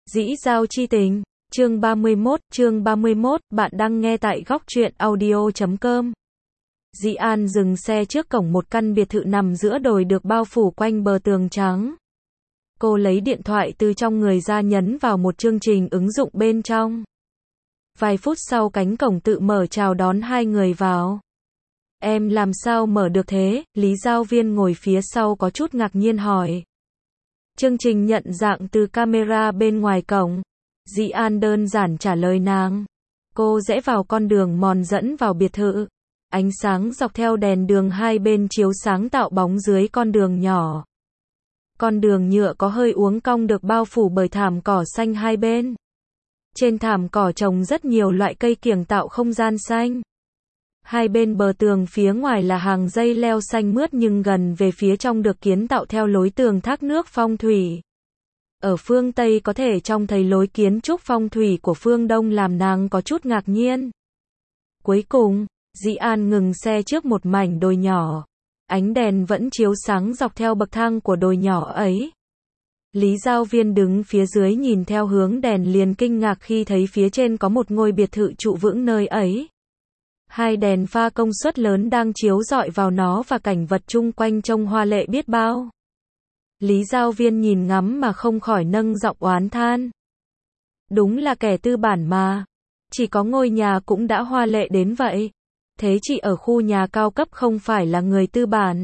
Dĩ giao chi tình, chương 31, bạn đang nghe tại góc truyện audio.com. Dĩ An dừng xe trước cổng một căn biệt thự nằm giữa đồi được bao phủ quanh bờ tường trắng. Cô lấy điện thoại từ trong người ra nhấn vào một chương trình ứng dụng bên trong. Vài phút sau cánh cổng tự mở chào đón hai người vào. Em làm sao mở được thế? Lý Giao Viên ngồi phía sau có chút ngạc nhiên hỏi. Chương trình nhận dạng từ camera bên ngoài cổng. Dĩ An đơn giản trả lời nàng. Cô rẽ vào con đường mòn dẫn vào biệt thự. Ánh sáng dọc theo đèn đường hai bên chiếu sáng tạo bóng dưới con đường nhỏ. Con đường nhựa có hơi uốn cong được bao phủ bởi thảm cỏ xanh hai bên. Trên thảm cỏ trồng rất nhiều loại cây kiểng tạo không gian xanh. Hai bên bờ tường phía ngoài là hàng dây leo xanh mướt nhưng gần về phía trong được kiến tạo theo lối tường thác nước phong thủy. Ở phương Tây có thể trông thấy lối kiến trúc phong thủy của phương Đông làm nàng có chút ngạc nhiên. Cuối cùng, Dĩ An ngừng xe trước một mảnh đồi nhỏ. Ánh đèn vẫn chiếu sáng dọc theo bậc thang của đồi nhỏ ấy. Lý Giao Viên đứng phía dưới nhìn theo hướng đèn liền kinh ngạc khi thấy phía trên có một ngôi biệt thự trụ vững nơi ấy. Hai đèn pha công suất lớn đang chiếu rọi vào nó và cảnh vật chung quanh trông hoa lệ biết bao. Lý Giao Viên nhìn ngắm mà không khỏi nâng giọng oán than. Đúng là kẻ tư bản mà. Chỉ có ngôi nhà cũng đã hoa lệ đến vậy. Thế chị ở khu nhà cao cấp không phải là người tư bản.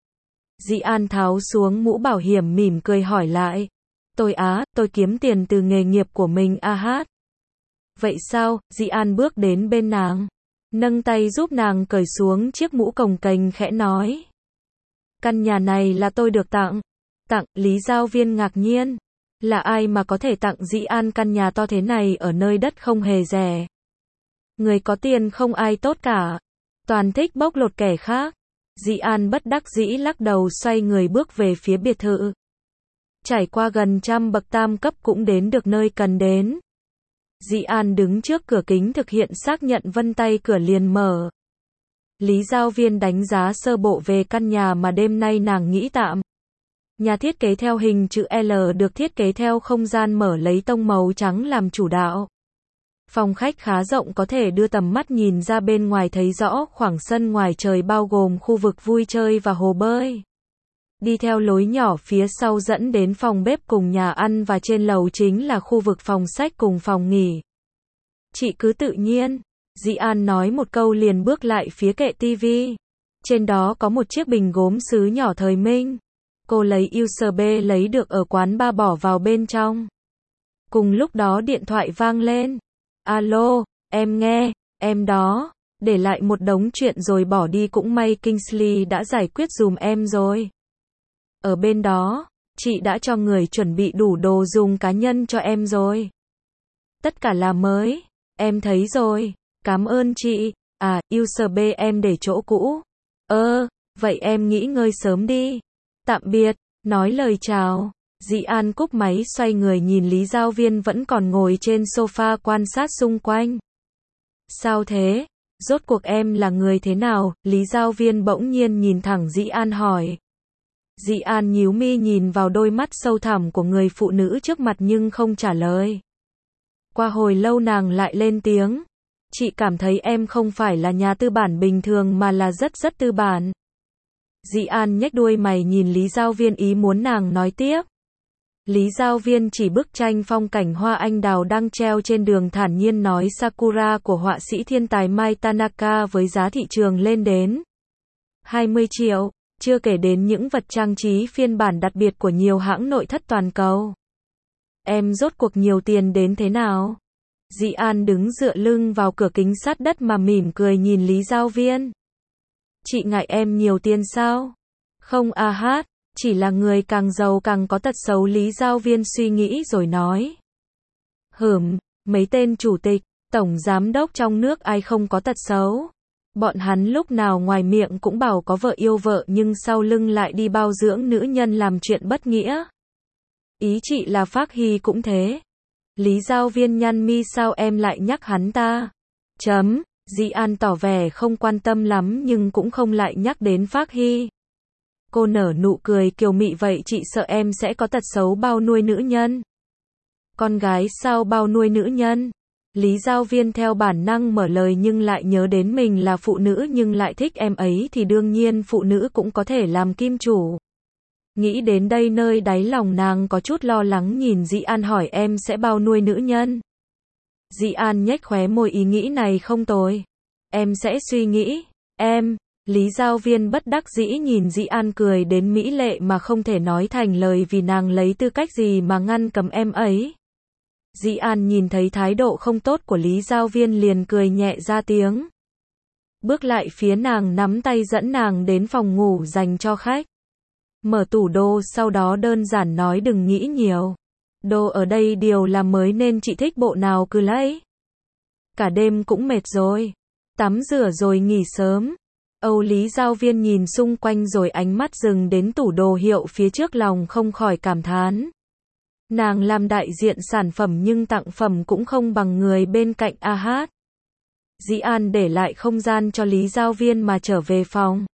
Dĩ An tháo xuống mũ bảo hiểm mỉm cười hỏi lại. Tôi kiếm tiền từ nghề nghiệp của mình hát. Vậy sao? Dĩ An bước đến bên nàng. Nâng tay giúp nàng cởi xuống chiếc mũ cồng kềnh khẽ nói. Căn nhà này là tôi được tặng. Tặng, Lý Giao Viên ngạc nhiên. Là ai mà có thể tặng Dĩ An căn nhà to thế này ở nơi đất không hề rẻ. Người có tiền không ai tốt cả. Toàn thích bóc lột kẻ khác. Dĩ An bất đắc dĩ lắc đầu xoay người bước về phía biệt thự. Trải qua gần trăm bậc tam cấp cũng đến được nơi cần đến. Dĩ An đứng trước cửa kính thực hiện xác nhận vân tay cửa liền mở. Lý Giao Viên đánh giá sơ bộ về căn nhà mà đêm nay nàng nghĩ tạm. Nhà thiết kế theo hình chữ L được thiết kế theo không gian mở lấy tông màu trắng làm chủ đạo. Phòng khách khá rộng có thể đưa tầm mắt nhìn ra bên ngoài thấy rõ khoảng sân ngoài trời bao gồm khu vực vui chơi và hồ bơi. Đi theo lối nhỏ phía sau dẫn đến phòng bếp cùng nhà ăn và trên lầu chính là khu vực phòng sách cùng phòng nghỉ. Chị cứ tự nhiên. Dĩ An nói một câu liền bước lại phía kệ tivi. Trên đó có một chiếc bình gốm sứ nhỏ thời Minh. Cô lấy USB lấy được ở quán bar bỏ vào bên trong. Cùng lúc đó điện thoại vang lên. Alo, em nghe, em đó. Để lại một đống chuyện rồi bỏ đi cũng may Kingsley đã giải quyết dùm em rồi. Ở bên đó, chị đã cho người chuẩn bị đủ đồ dùng cá nhân cho em rồi. Tất cả là mới, em thấy rồi, cảm ơn chị. USB em để chỗ cũ. Vậy em nghỉ ngơi sớm đi. Tạm biệt, nói lời chào. Dĩ An cúp máy xoay người nhìn Lý Giao Viên vẫn còn ngồi trên sofa quan sát xung quanh. Sao thế? Rốt cuộc em là người thế nào? Lý Giao Viên bỗng nhiên nhìn thẳng Dĩ An hỏi. Dĩ An nhíu mi nhìn vào đôi mắt sâu thẳm của người phụ nữ trước mặt nhưng không trả lời. Qua hồi lâu nàng lại lên tiếng. Chị cảm thấy em không phải là nhà tư bản bình thường mà là rất tư bản. Dĩ An nhếch đuôi mày nhìn Lý Giao Viên ý muốn nàng nói tiếp. Lý Giao Viên chỉ bức tranh phong cảnh hoa anh đào đang treo trên đường thản nhiên nói Sakura của họa sĩ thiên tài Mai Tanaka với giá thị trường lên đến 20 triệu, chưa kể đến những vật trang trí phiên bản đặc biệt của nhiều hãng nội thất toàn cầu. Em rốt cuộc nhiều tiền đến thế nào? Dĩ An đứng dựa lưng vào cửa kính sát đất mà mỉm cười nhìn Lý Giao Viên. Chị ngại em nhiều tiền sao? Không chỉ là người càng giàu càng có tật xấu. Lý Giao Viên suy nghĩ rồi nói. Mấy tên chủ tịch, tổng giám đốc trong nước ai không có tật xấu. Bọn hắn lúc nào ngoài miệng cũng bảo có vợ yêu vợ nhưng sau lưng lại đi bao dưỡng nữ nhân làm chuyện bất nghĩa. Ý chị là Phác Hy cũng thế. Lý Giao Viên nhăn mi sao em lại nhắc hắn ta? Dĩ An tỏ vẻ không quan tâm lắm nhưng cũng không lại nhắc đến Phác Hy. Cô nở nụ cười kiều mị vậy chị sợ em sẽ có tật xấu bao nuôi nữ nhân. Con gái sao bao nuôi nữ nhân? Lý Giao Viên theo bản năng mở lời nhưng lại nhớ đến mình là phụ nữ nhưng lại thích em ấy thì đương nhiên phụ nữ cũng có thể làm kim chủ. Nghĩ đến đây nơi đáy lòng nàng có chút lo lắng nhìn Dĩ An hỏi em sẽ bao nuôi nữ nhân. Dĩ An nhếch khóe môi ý nghĩ này không tồi. Em sẽ suy nghĩ. Em. Lý Giao Viên bất đắc dĩ nhìn Dĩ An cười đến mỹ lệ mà không thể nói thành lời vì nàng lấy tư cách gì mà ngăn cấm em ấy. Dĩ An nhìn thấy thái độ không tốt của Lý Giao Viên liền cười nhẹ ra tiếng. Bước lại phía nàng nắm tay dẫn nàng đến phòng ngủ dành cho khách. Mở tủ đồ sau đó đơn giản nói đừng nghĩ nhiều. Đồ ở đây đều là mới nên chị thích bộ nào cứ lấy. Cả đêm cũng mệt rồi. Tắm rửa rồi nghỉ sớm. Âu Lý Giao Viên nhìn xung quanh rồi ánh mắt dừng đến tủ đồ hiệu phía trước lòng không khỏi cảm thán. Nàng làm đại diện sản phẩm nhưng tặng phẩm cũng không bằng người bên cạnh a hát. Dĩ An để lại không gian cho Lý Giao Viên mà trở về phòng.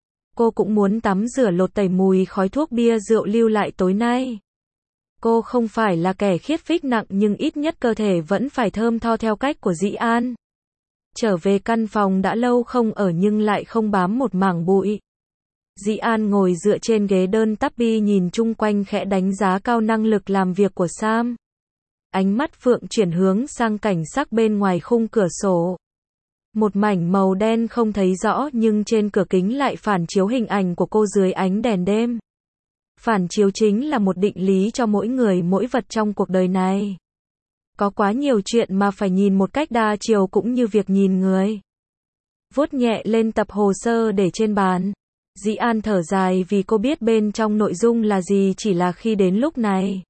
Cô cũng muốn tắm rửa lột tẩy mùi khói thuốc bia rượu lưu lại tối nay. Cô không phải là kẻ khiết phích nặng nhưng ít nhất cơ thể vẫn phải thơm tho theo cách của Dĩ An. Trở về căn phòng đã lâu không ở nhưng lại không bám một mảng bụi. Dĩ An ngồi dựa trên ghế đơn tapi nhìn chung quanh khẽ đánh giá cao năng lực làm việc của Sam. Ánh mắt Phượng chuyển hướng sang cảnh sắc bên ngoài khung cửa sổ. Một mảnh màu đen không thấy rõ nhưng trên cửa kính lại phản chiếu hình ảnh của cô dưới ánh đèn đêm. Phản chiếu chính là một định lý cho mỗi người mỗi vật trong cuộc đời này. Có quá nhiều chuyện mà phải nhìn một cách đa chiều cũng như việc nhìn người. Vuốt nhẹ lên tập hồ sơ để trên bàn. Dĩ An thở dài vì cô biết bên trong nội dung là gì chỉ là khi đến lúc này.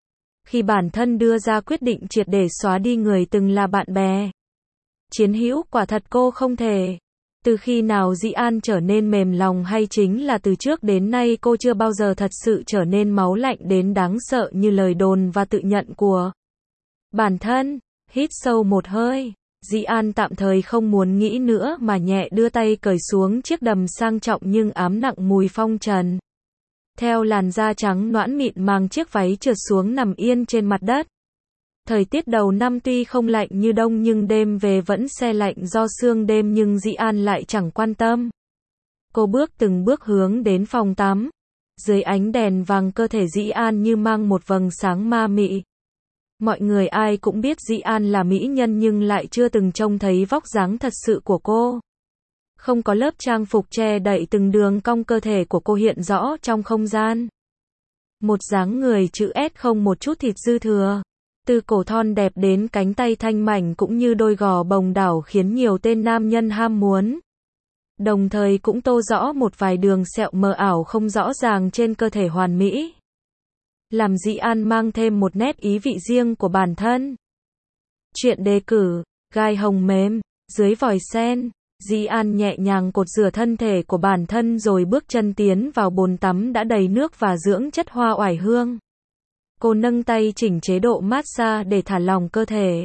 Khi bản thân đưa ra quyết định triệt để xóa đi người từng là bạn bè. Chiến hữu quả thật cô không thể. Từ khi nào Dĩ An trở nên mềm lòng hay chính là từ trước đến nay cô chưa bao giờ thật sự trở nên máu lạnh đến đáng sợ như lời đồn và tự nhận của bản thân. Hít sâu một hơi. Dĩ An tạm thời không muốn nghĩ nữa mà nhẹ đưa tay cởi xuống chiếc đầm sang trọng nhưng ám nặng mùi phong trần. Theo làn da trắng nõn mịn màng chiếc váy trượt xuống nằm yên trên mặt đất. Thời tiết đầu năm tuy không lạnh như đông nhưng đêm về vẫn se lạnh do sương đêm nhưng Dĩ An lại chẳng quan tâm. Cô bước từng bước hướng đến phòng tắm. Dưới ánh đèn vàng cơ thể Dĩ An như mang một vầng sáng ma mị. Mọi người ai cũng biết Dĩ An là mỹ nhân nhưng lại chưa từng trông thấy vóc dáng thật sự của cô. Không có lớp trang phục che đậy từng đường cong cơ thể của cô hiện rõ trong không gian. Một dáng người chữ S không một chút thịt dư thừa. Từ cổ thon đẹp đến cánh tay thanh mảnh cũng như đôi gò bồng đảo khiến nhiều tên nam nhân ham muốn. Đồng thời cũng tô rõ một vài đường sẹo mờ ảo không rõ ràng trên cơ thể hoàn mỹ. Làm Dĩ An mang thêm một nét ý vị riêng của bản thân. Chuyện đề cử, gai hồng mềm, dưới vòi sen, Dĩ An nhẹ nhàng cột rửa thân thể của bản thân rồi bước chân tiến vào bồn tắm đã đầy nước và dưỡng chất hoa oải hương. Cô nâng tay chỉnh chế độ massage để thả lỏng cơ thể.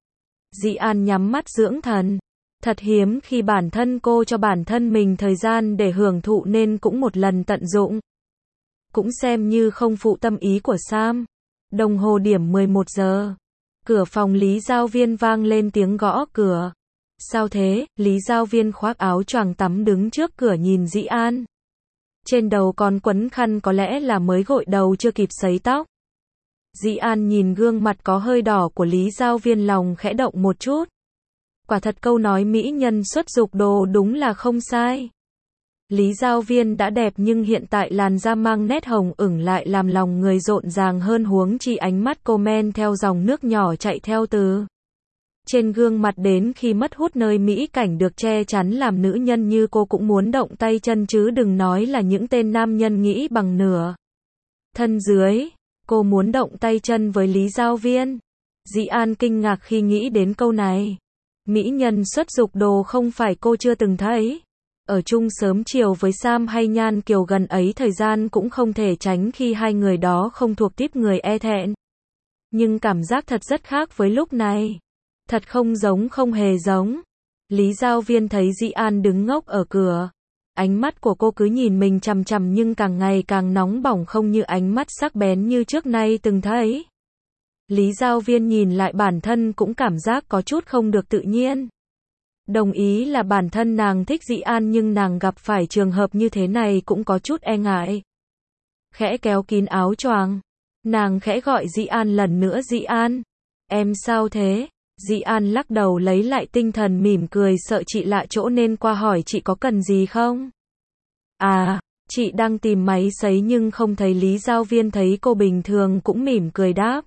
Dĩ An nhắm mắt dưỡng thần. Thật hiếm khi bản thân cô cho bản thân mình thời gian để hưởng thụ nên cũng một lần tận dụng. Cũng xem như không phụ tâm ý của Sam. Đồng hồ điểm 11 giờ. Cửa phòng Lý Giao Viên vang lên tiếng gõ cửa. Sao thế? Lý Giao Viên khoác áo choàng tắm đứng trước cửa nhìn Dĩ An. Trên đầu còn quấn khăn có lẽ là mới gội đầu chưa kịp sấy tóc. Dĩ An nhìn gương mặt có hơi đỏ của Lý Giao Viên lòng khẽ động một chút. Quả thật câu nói mỹ nhân xuất dục đồ đúng là không sai. Lý Giao Viên đã đẹp nhưng hiện tại làn da mang nét hồng ửng lại làm lòng người rộn ràng hơn huống chi ánh mắt cô men theo dòng nước nhỏ chạy theo từ trên gương mặt đến khi mất hút nơi mỹ cảnh được che chắn làm nữ nhân như cô cũng muốn động tay chân chứ đừng nói là những tên nam nhân nghĩ bằng nửa thân dưới. Cô muốn động tay chân với Lý Giao Viên. Dĩ An kinh ngạc khi nghĩ đến câu này. Mỹ nhân xuất dục đồ không phải cô chưa từng thấy. Ở chung sớm chiều với Sam hay Nhan Kiều gần ấy thời gian cũng không thể tránh khi hai người đó không thuộc típ người e thẹn. Nhưng cảm giác thật rất khác với lúc này. Thật không giống không hề giống. Lý Giao Viên thấy Dĩ An đứng ngốc ở cửa. Ánh mắt của cô cứ nhìn mình chằm chằm nhưng càng ngày càng nóng bỏng không như ánh mắt sắc bén như trước nay từng thấy. Lý Giao Viên nhìn lại bản thân cũng cảm giác có chút không được tự nhiên. Đồng ý là bản thân nàng thích Dĩ An nhưng nàng gặp phải trường hợp như thế này cũng có chút e ngại. Khẽ kéo kín áo choàng, nàng khẽ gọi Dĩ An lần nữa. Dĩ An, em sao thế? Dĩ An lắc đầu lấy lại tinh thần mỉm cười, sợ chị lạ chỗ nên qua hỏi chị có cần gì không? À, chị đang tìm máy sấy nhưng không thấy. Lý Giao Viên thấy cô bình thường cũng mỉm cười đáp.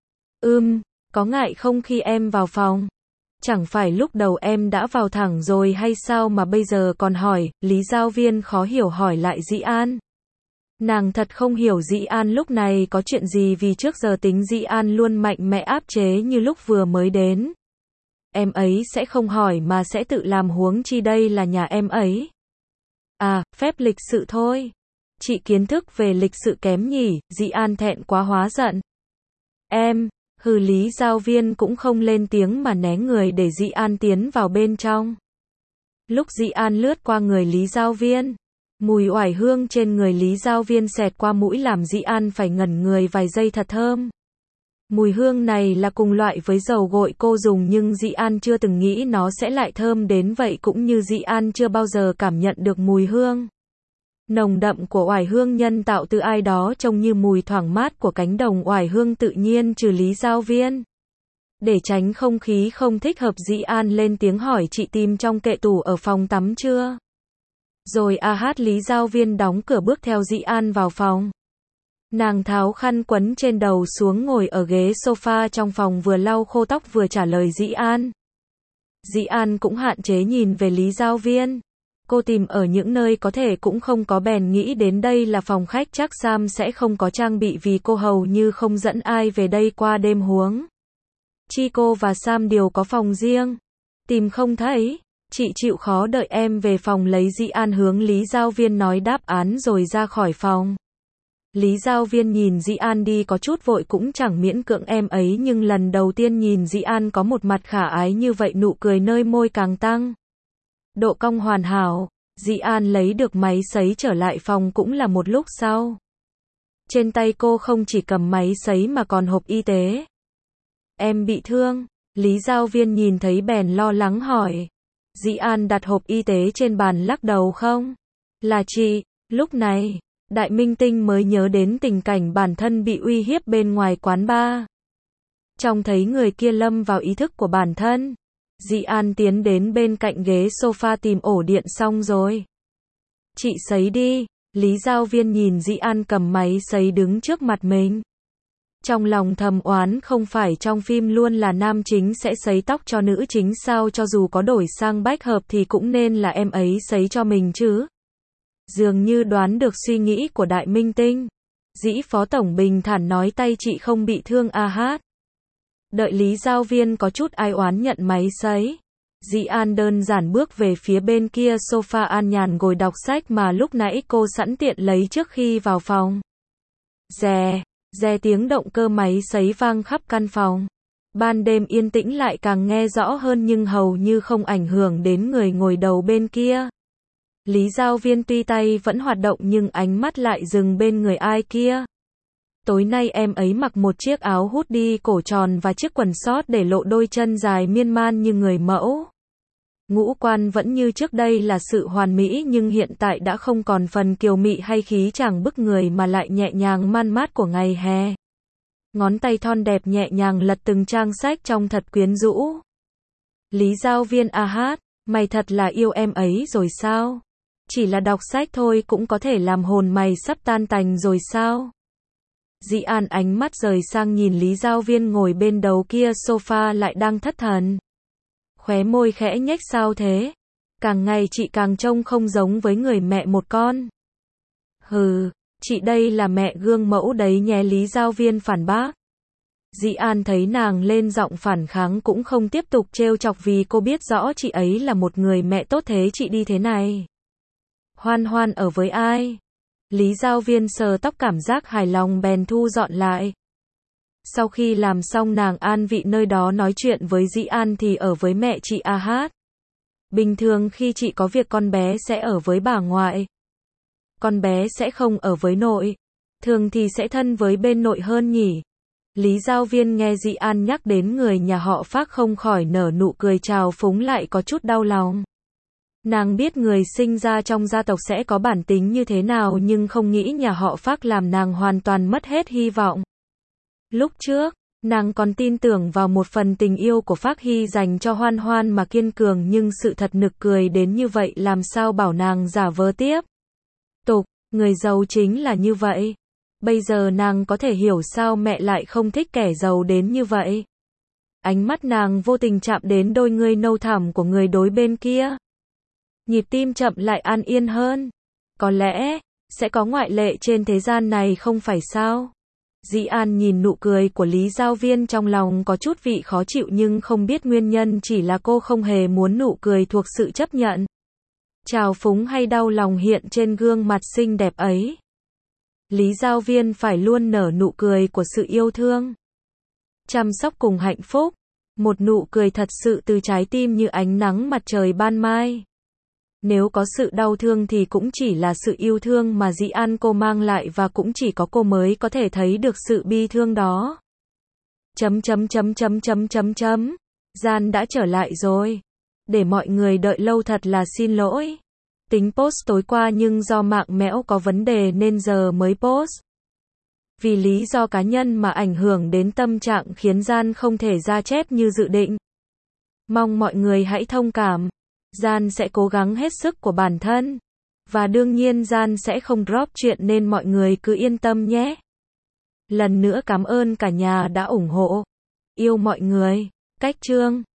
Có ngại không khi em vào phòng? Chẳng phải lúc đầu em đã vào thẳng rồi hay sao mà bây giờ còn hỏi? Lý Giao Viên khó hiểu hỏi lại Dĩ An. Nàng thật không hiểu Dĩ An lúc này có chuyện gì vì trước giờ tính Dĩ An luôn mạnh mẽ áp chế như lúc vừa mới đến. Em ấy sẽ không hỏi mà sẽ tự làm, huống chi đây là nhà em ấy. À, phép lịch sự thôi. Chị kiến thức về lịch sự kém nhỉ? Dĩ An thẹn quá hóa giận. Em, Lý Giao Viên cũng không lên tiếng mà né người để Dĩ An tiến vào bên trong. Lúc Dĩ An lướt qua người Lý Giao Viên, mùi oải hương trên người Lý Giao Viên xẹt qua mũi làm Dĩ An phải ngẩn người vài giây, thật thơm. Mùi hương này là cùng loại với dầu gội cô dùng nhưng Dĩ An chưa từng nghĩ nó sẽ lại thơm đến vậy, cũng như Dĩ An chưa bao giờ cảm nhận được mùi hương nồng đậm của oải hương nhân tạo từ ai đó, trông như mùi thoảng mát của cánh đồng oải hương tự nhiên trừ Lý Giao Viên. Để tránh không khí không thích hợp, Dĩ An lên tiếng hỏi chị tìm trong kệ tủ ở phòng tắm chưa? Rồi Lý Giao Viên đóng cửa bước theo Dĩ An vào phòng. Nàng tháo khăn quấn trên đầu xuống ngồi ở ghế sofa trong phòng, vừa lau khô tóc vừa trả lời Dĩ An. Dĩ An cũng hạn chế nhìn về Lý Giao Viên. Cô tìm ở những nơi có thể cũng không có, bèn nghĩ đến đây là phòng khách, chắc Sam sẽ không có trang bị vì cô hầu như không dẫn ai về đây qua đêm, huống chi cô và Sam đều có phòng riêng. Tìm không thấy, chị chịu khó đợi em về phòng lấy. Dĩ An hướng Lý Giao Viên nói đáp án rồi ra khỏi phòng. Lý Giao Viên nhìn Dĩ An đi có chút vội, cũng chẳng miễn cưỡng em ấy, nhưng lần đầu tiên nhìn Dĩ An có một mặt khả ái như vậy, nụ cười nơi môi càng tăng. Độ cong hoàn hảo. Dĩ An lấy được máy sấy trở lại phòng cũng là một lúc sau. Trên tay cô không chỉ cầm máy sấy mà còn hộp y tế. Em bị thương? Lý Giao Viên nhìn thấy bèn lo lắng hỏi. Dĩ An đặt hộp y tế trên bàn lắc đầu. Không, là chị. Lúc này, Đại Minh Tinh mới nhớ đến tình cảnh bản thân bị uy hiếp bên ngoài quán bar. Trông thấy người kia lâm vào ý thức của bản thân, Dĩ An tiến đến bên cạnh ghế sofa tìm ổ điện. Xong rồi. Chị sấy đi. Lý Giao Viên nhìn Dĩ An cầm máy sấy đứng trước mặt mình. Trong lòng thầm oán, không phải trong phim luôn là nam chính sẽ sấy tóc cho nữ chính sao, cho dù có đổi sang bách hợp thì cũng nên là em ấy sấy cho mình chứ. Dường như đoán được suy nghĩ của Đại Minh Tinh, Dĩ Phó Tổng bình thản nói tay chị không bị thương. Đợi Lý Giao Viên có chút ai oán nhận máy sấy, Dĩ An đơn giản bước về phía bên kia sofa, an nhàn ngồi đọc sách mà lúc nãy cô sẵn tiện lấy trước khi vào phòng. Rè tiếng động cơ máy sấy vang khắp căn phòng. Ban đêm yên tĩnh lại càng nghe rõ hơn nhưng hầu như không ảnh hưởng đến người ngồi đầu bên kia. Lý Giao Viên tuy tay vẫn hoạt động nhưng ánh mắt lại dừng bên người ai kia. Tối nay em ấy mặc một chiếc áo hoodie cổ tròn và chiếc quần short để lộ đôi chân dài miên man như người mẫu. Ngũ quan vẫn như trước đây là sự hoàn mỹ nhưng hiện tại đã không còn phần kiều mị hay khí chàng bức người mà lại nhẹ nhàng man mát của ngày hè. Ngón tay thon đẹp nhẹ nhàng lật từng trang sách trông thật quyến rũ. Lý Giao Viên mày thật là yêu em ấy rồi sao? Chỉ là đọc sách thôi cũng có thể làm hồn mày sắp tan tành rồi sao? Dĩ An ánh mắt rời sang nhìn Lý Giao Viên ngồi bên đầu kia sofa lại đang thất thần. Khóe môi khẽ nhếch. Sao thế? Càng ngày chị càng trông không giống với người mẹ một con. Chị đây là mẹ gương mẫu đấy nhé, Lý Giao Viên phản bác. Dĩ An thấy nàng lên giọng phản kháng cũng không tiếp tục trêu chọc vì cô biết rõ chị ấy là một người mẹ tốt. Thế chị đi thế này Hoan Hoan ở với ai? Lý Giao Viên sờ tóc cảm giác hài lòng bèn thu dọn lại. Sau khi làm xong nàng an vị nơi đó nói chuyện với Dĩ An thì ở với mẹ chị Bình thường khi chị có việc con bé sẽ ở với bà ngoại. Con bé sẽ không ở với nội. Thường thì sẽ thân với bên nội hơn nhỉ? Lý Giao Viên nghe Dị An nhắc đến người nhà họ Phác không khỏi nở nụ cười trào phúng, lại có chút đau lòng. Nàng biết người sinh ra trong gia tộc sẽ có bản tính như thế nào, nhưng không nghĩ nhà họ Phác làm nàng hoàn toàn mất hết hy vọng. Lúc trước, nàng còn tin tưởng vào một phần tình yêu của Phác Hy dành cho Hoan Hoan mà kiên cường, nhưng sự thật nực cười đến như vậy, làm sao bảo nàng giả vờ tiếp. Người giàu chính là như vậy. Bây giờ nàng có thể hiểu sao mẹ lại không thích kẻ giàu đến như vậy. Ánh mắt nàng vô tình chạm đến đôi ngươi nâu thẳm của người đối bên kia. Nhịp tim chậm lại an yên hơn. Có lẽ, sẽ có ngoại lệ trên thế gian này không phải sao? Dĩ An nhìn nụ cười của Lý Giao Viên, trong lòng có chút vị khó chịu nhưng không biết nguyên nhân, chỉ là cô không hề muốn nụ cười thuộc sự chấp nhận. Trào phúng hay đau lòng hiện trên gương mặt xinh đẹp ấy. Lý Giao Viên phải luôn nở nụ cười của sự yêu thương, chăm sóc cùng hạnh phúc. Một nụ cười thật sự từ trái tim như ánh nắng mặt trời ban mai. Nếu có sự đau thương thì cũng chỉ là sự yêu thương mà Dĩ An cô mang lại, và cũng chỉ có cô mới có thể thấy được sự bi thương đó. Gian đã trở lại rồi. Để mọi người đợi lâu thật là xin lỗi. Tính post tối qua nhưng do mạng mẽo có vấn đề nên giờ mới post. Vì lý do cá nhân mà ảnh hưởng đến tâm trạng khiến Gian không thể ra chép như dự định. Mong mọi người hãy thông cảm. Gian sẽ cố gắng hết sức của bản thân. Và đương nhiên Gian sẽ không drop chuyện nên mọi người cứ yên tâm nhé. Lần nữa cảm ơn cả nhà đã ủng hộ. Yêu mọi người. Cách chương